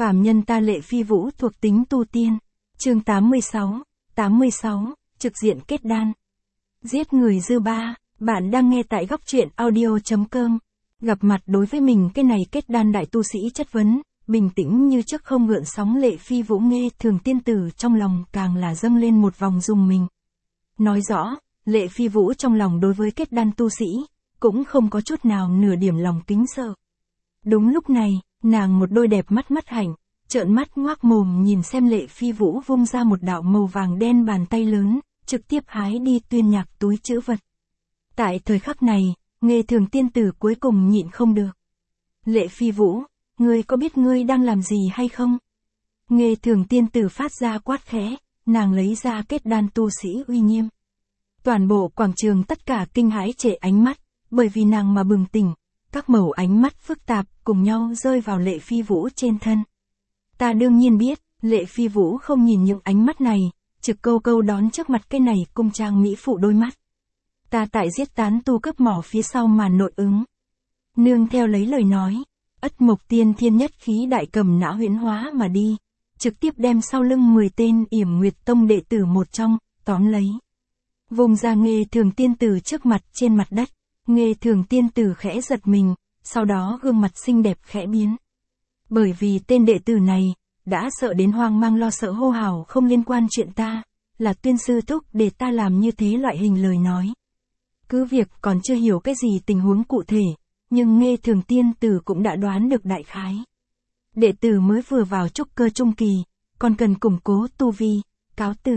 Phàm nhân ta Lệ Phi Vũ thuộc tính tu tiên. Chương 86, trực diện kết đan. Giết người dư ba, bạn đang nghe tại góc truyện audio.com. Gặp mặt đối với mình cái này kết đan đại tu sĩ chất vấn, bình tĩnh như trước không gợn sóng Lệ Phi Vũ nghe Thường tiên tử trong lòng càng là dâng lên một vòng rùng mình. Nói rõ, Lệ Phi Vũ trong lòng đối với kết đan tu sĩ, cũng không có chút nào nửa điểm lòng kính sợ. Đúng lúc này, nàng một đôi đẹp mắt mắt hạnh, trợn mắt ngoác mồm nhìn xem Lệ Phi Vũ vung ra một đạo màu vàng đen bàn tay lớn, trực tiếp hái đi Tuyên Nhạc túi trữ vật. Tại thời khắc này, Nghê Thường tiên tử cuối cùng nhịn không được. Lệ Phi Vũ, ngươi có biết ngươi đang làm gì hay không? Nghê Thường tiên tử phát ra quát khẽ, nàng lấy ra kết đan tu sĩ uy nghiêm. Toàn bộ quảng trường tất cả kinh hãi trệ ánh mắt, bởi vì nàng mà bừng tỉnh, các mẩu ánh mắt phức tạp cùng nhau rơi vào Lệ Phi Vũ trên thân. Ta đương nhiên biết, Lệ Phi Vũ không nhìn những ánh mắt này, trực câu câu đón trước mặt cái này cung trang mỹ phụ đôi mắt. Ta tại giết tán tu cấp mỏ phía sau màn nội ứng. Nương theo lấy lời nói, Ất Mộc Tiên Thiên nhất khí đại cầm não huyễn hóa mà đi, trực tiếp đem sau lưng 10 tên Yểm Nguyệt Tông đệ tử một trong, tóm lấy. Vùng ra Nghê Thường tiên tử trước mặt trên mặt đất, Nghê Thường tiên tử khẽ giật mình, sau đó gương mặt xinh đẹp khẽ biến. Bởi vì tên đệ tử này, đã sợ đến hoang mang lo sợ hô hào không liên quan chuyện ta, là Tuyên sư thúc để ta làm như thế loại hình lời nói. Cứ việc còn chưa hiểu cái gì tình huống cụ thể, nhưng Nghê Thường tiên tử cũng đã đoán được đại khái. Đệ tử mới vừa vào trúc cơ trung kỳ, còn cần củng cố tu vi, cáo từ.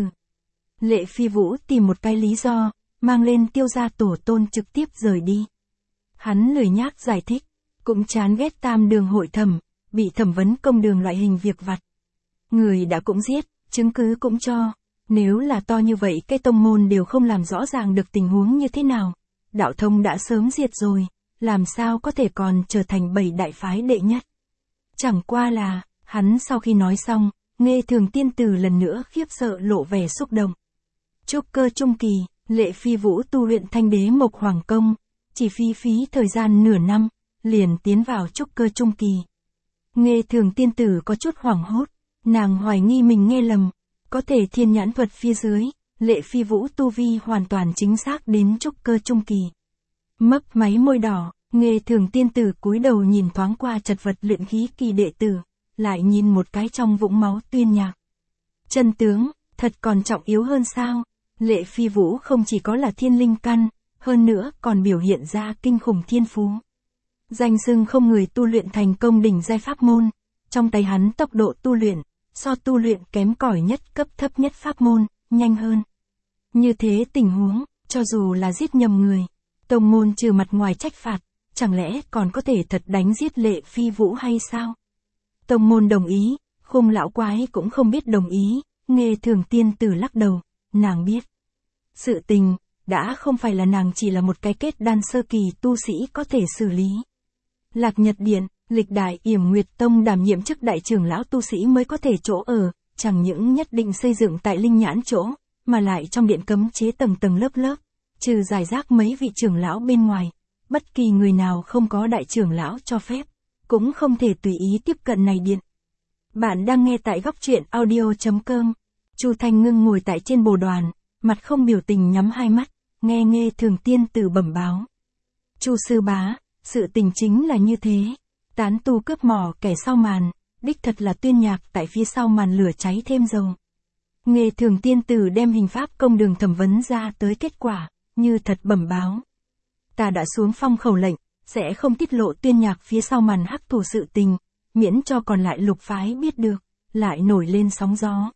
Lệ Phi Vũ tìm một cái lý do, mang lên Tiêu gia tổ tôn trực tiếp rời đi. Hắn lười nhác giải thích, cũng chán ghét tam đường hội thẩm, bị thẩm vấn công đường loại hình việc vặt. Người đã cũng giết, chứng cứ cũng cho, nếu là to như vậy cái tông môn đều không làm rõ ràng được tình huống như thế nào. Đạo thông đã sớm diệt rồi, làm sao có thể còn trở thành 7 đại phái đệ nhất. Chẳng qua là, hắn sau khi nói xong, Nghê Thường tiên tử lần nữa khiếp sợ lộ vẻ xúc động. Trúc cơ trung kỳ, Lệ Phi Vũ tu luyện Thanh Đế Mộc Hoàng Công, chỉ phí thời gian nửa năm, liền tiến vào trúc cơ trung kỳ. Nghê Thường tiên tử có chút hoảng hốt, nàng hoài nghi mình nghe lầm, có thể thiên nhãn thuật phía dưới, Lệ Phi Vũ tu vi hoàn toàn chính xác đến trúc cơ trung kỳ. Mấp máy môi đỏ, Nghê Thường tiên tử cúi đầu nhìn thoáng qua chật vật luyện khí kỳ đệ tử, lại nhìn một cái trong vũng máu Tuyên Nhạc. Chân tướng, thật còn trọng yếu hơn sao? Lệ Phi Vũ không chỉ có là thiên linh căn, hơn nữa còn biểu hiện ra kinh khủng thiên phú. Danh xưng không người tu luyện thành công đỉnh giai pháp môn, trong tay hắn tốc độ tu luyện, so tu luyện kém cỏi nhất cấp thấp nhất pháp môn, nhanh hơn. Như thế tình huống, cho dù là giết nhầm người, tông môn trừ mặt ngoài trách phạt, chẳng lẽ còn có thể thật đánh giết Lệ Phi Vũ hay sao? Tông môn đồng ý, Khung lão quái cũng không biết đồng ý, Nghê Thường tiên tử lắc đầu, nàng biết. Sự tình, đã không phải là nàng chỉ là một cái kết đan sơ kỳ tu sĩ có thể xử lý. Lạc Nhật Điện, lịch đại Yểm Nguyệt Tông đảm nhiệm chức đại trưởng lão tu sĩ mới có thể chỗ ở, chẳng những nhất định xây dựng tại linh nhãn chỗ, mà lại trong điện cấm chế tầng tầng lớp lớp, trừ giải rác mấy vị trưởng lão bên ngoài, bất kỳ người nào không có đại trưởng lão cho phép, cũng không thể tùy ý tiếp cận này điện. Bạn đang nghe tại góc truyện audio.com. Chu Thanh Ngưng ngồi tại trên bồ đoàn, mặt không biểu tình nhắm hai mắt, nghe Nghê Thường tiên tử bẩm báo. Chu sư bá, sự tình chính là như thế. Tán tu cướp mỏ kẻ sau màn, đích thật là Tuyên Nhạc tại phía sau màn lửa cháy thêm dầu. Nghê Thường tiên tử đem hình pháp công đường thẩm vấn ra tới kết quả, như thật bẩm báo. Ta đã xuống phong khẩu lệnh, sẽ không tiết lộ Tuyên Nhạc phía sau màn hắc thủ sự tình, miễn cho còn lại lục phái biết được, lại nổi lên sóng gió.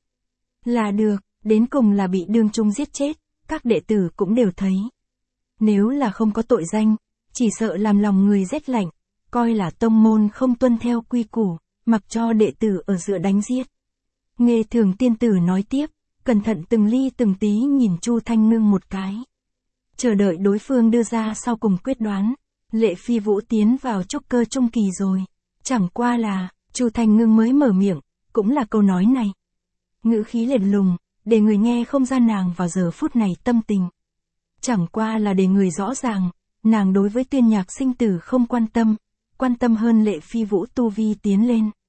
Là được, đến cùng là bị đương trung giết chết, các đệ tử cũng đều thấy. Nếu là không có tội danh, chỉ sợ làm lòng người rét lạnh, coi là tông môn không tuân theo quy củ, mặc cho đệ tử ở giữa đánh giết. Nghê Thường tiên tử nói tiếp, cẩn thận từng ly từng tí nhìn Chu Thanh Ngưng một cái. Chờ đợi đối phương đưa ra sau cùng quyết đoán, Lệ Phi Vũ tiến vào trúc cơ trung kỳ rồi. Chẳng qua là, Chu Thanh Ngưng mới mở miệng, cũng là câu nói này. Ngữ khí lạnh lùng, để người nghe không ra nàng vào giờ phút này tâm tình. Chẳng qua là để người rõ ràng, nàng đối với Tuyên Nhạc sinh tử không quan tâm hơn Lệ Phi Vũ tu vi tiến lên.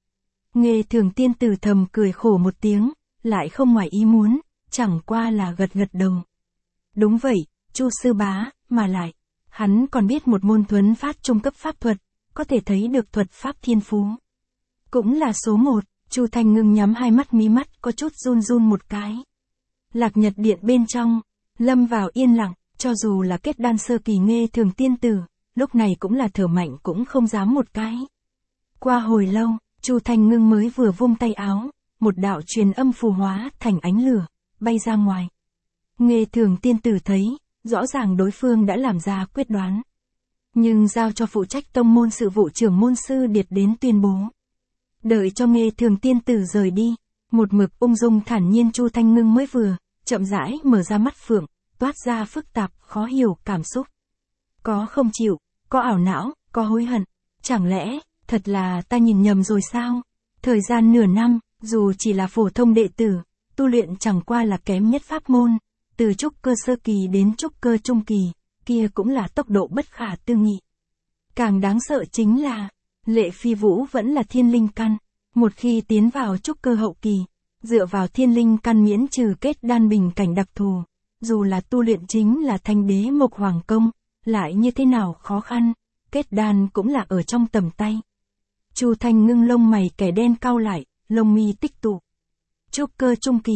Nghê Thường tiên tử thầm cười khổ một tiếng, lại không ngoài ý muốn, chẳng qua là gật gật đầu. Đúng vậy, Chu sư bá, mà lại, hắn còn biết một môn thuấn phát trung cấp pháp thuật, có thể thấy được thuật pháp thiên phú. Cũng là số 1, Chu Thanh Ngưng nhắm hai mắt, mí mắt có chút run run một cái. Lạc Nhật điện bên trong, lâm vào yên lặng, cho dù là kết đan sơ kỳ Nghê Thường tiên tử, lúc này cũng là thở mạnh cũng không dám một cái. Qua hồi lâu, Chu Thanh Ngưng mới vừa vung tay áo, một đạo truyền âm phù hóa thành ánh lửa, bay ra ngoài. Nghê Thường tiên tử thấy, rõ ràng đối phương đã làm ra quyết đoán. Nhưng giao cho phụ trách tông môn sự vụ trưởng môn sư Điệt đến tuyên bố. Đợi cho Nghê Thường tiên tử rời đi, một mực ung dung thản nhiên Chu Thanh Ngưng mới vừa, chậm rãi mở ra mắt phượng, toát ra phức tạp, khó hiểu cảm xúc. Có không chịu, có ảo não, có hối hận, chẳng lẽ, thật là ta nhìn nhầm rồi sao? Thời gian nửa năm, dù chỉ là phổ thông đệ tử, tu luyện chẳng qua là kém nhất pháp môn, từ trúc cơ sơ kỳ đến trúc cơ trung kỳ, kia cũng là tốc độ bất khả tư nghị. Càng đáng sợ chính là, Lệ Phi Vũ vẫn là thiên linh căn, một khi tiến vào trúc cơ hậu kỳ, dựa vào thiên linh căn miễn trừ kết đan bình cảnh đặc thù, dù là tu luyện chính là Thanh Đế Mộc Hoàng Công, lại như thế nào khó khăn, kết đan cũng là ở trong tầm tay. Chu Thanh Ngưng lông mày kẻ đen cau lại, lông mi tích tụ. Trúc cơ trung kỳ,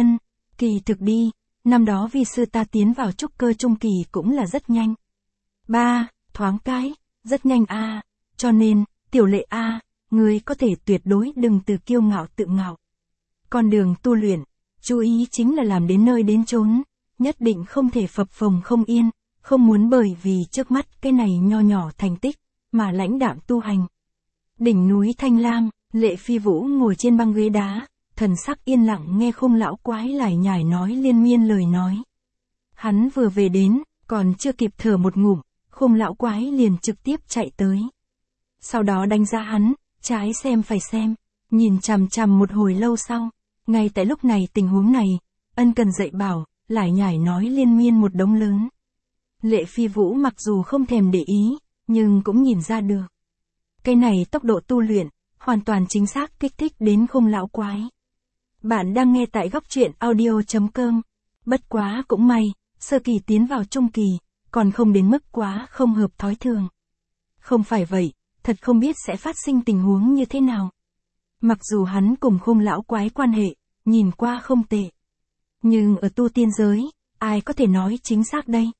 kỳ thực đi, năm đó vi sư ta tiến vào trúc cơ trung kỳ cũng là rất nhanh. Thoáng cái, rất nhanh a, cho nên, tiểu Lệ a, ngươi có thể tuyệt đối đừng từ kiêu ngạo tự ngạo. Con đường tu luyện, chú ý chính là làm đến nơi đến chốn, nhất định không thể phập phồng không yên, không muốn bởi vì trước mắt cái này nho nhỏ thành tích, mà lãnh đạm tu hành. Đỉnh núi Thanh Lam, Lệ Phi Vũ ngồi trên băng ghế đá, thần sắc yên lặng nghe Khung lão quái lải nhải nói liên miên lời nói. Hắn vừa về đến, còn chưa kịp thở một ngụm, Khung lão quái liền trực tiếp chạy tới. Sau đó đánh giá hắn, trái xem phải xem, nhìn chằm chằm một hồi lâu sau, ngay tại lúc này tình huống này, ân cần dạy bảo, lải nhải nói liên miên một đống lớn. Lệ Phi Vũ mặc dù không thèm để ý, nhưng cũng nhìn ra được. Cái này tốc độ tu luyện, hoàn toàn chính xác kích thích đến Khung lão quái. Bạn đang nghe tại góc truyện audio.com. Bất quá cũng may, sơ kỳ tiến vào trung kỳ, còn không đến mức quá không hợp thói thường. Không phải vậy, thật không biết sẽ phát sinh tình huống như thế nào. Mặc dù hắn cùng Khung lão quái quan hệ, nhìn qua không tệ. Nhưng ở tu tiên giới, ai có thể nói chính xác đây?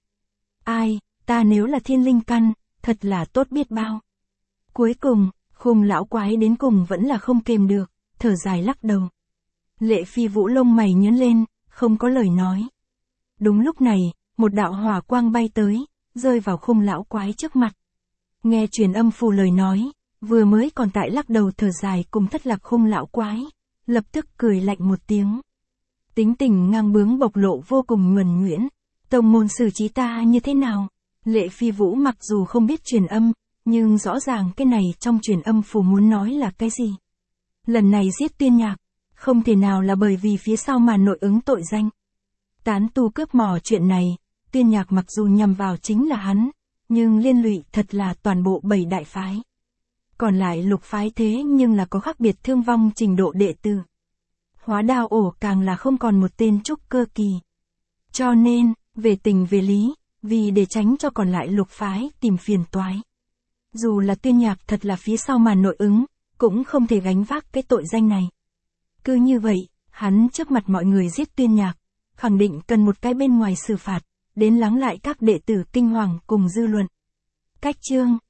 Ta nếu là thiên linh căn, thật là tốt biết bao. Cuối cùng, Khung lão quái đến cùng vẫn là không kềm được, thở dài lắc đầu. Lệ Phi Vũ lông mày nhướng lên, không có lời nói. Đúng lúc này, một đạo hỏa quang bay tới, rơi vào Khung lão quái trước mặt. Nghe truyền âm phù lời nói, vừa mới còn tại lắc đầu thở dài cùng thất lạc Khung lão quái, lập tức cười lạnh một tiếng. Tính tình ngang bướng bộc lộ vô cùng nhuần nhuyễn, tông môn xử trí ta như thế nào? Lệ Phi Vũ mặc dù không biết truyền âm, nhưng rõ ràng cái này trong truyền âm phù muốn nói là cái gì. Lần này giết Tuyên Nhạc, không thể nào là bởi vì phía sau màn nội ứng tội danh. Tán tu cướp mỏ chuyện này, Tuyên Nhạc mặc dù nhằm vào chính là hắn, nhưng liên lụy thật là toàn bộ 7 đại phái. Còn lại lục phái thế nhưng là có khác biệt thương vong trình độ đệ tử. Hóa Đao ổ càng là không còn một tên trúc cơ kỳ. Cho nên, về tình về lý, vì để tránh cho còn lại lục phái tìm phiền toái. Dù là Tuyên Nhạc thật là phía sau màn nội ứng, cũng không thể gánh vác cái tội danh này. Cứ như vậy, hắn trước mặt mọi người giết Tuyên Nhạc, khẳng định cần một cái bên ngoài xử phạt, đến lắng lại các đệ tử kinh hoàng cùng dư luận. Cách chương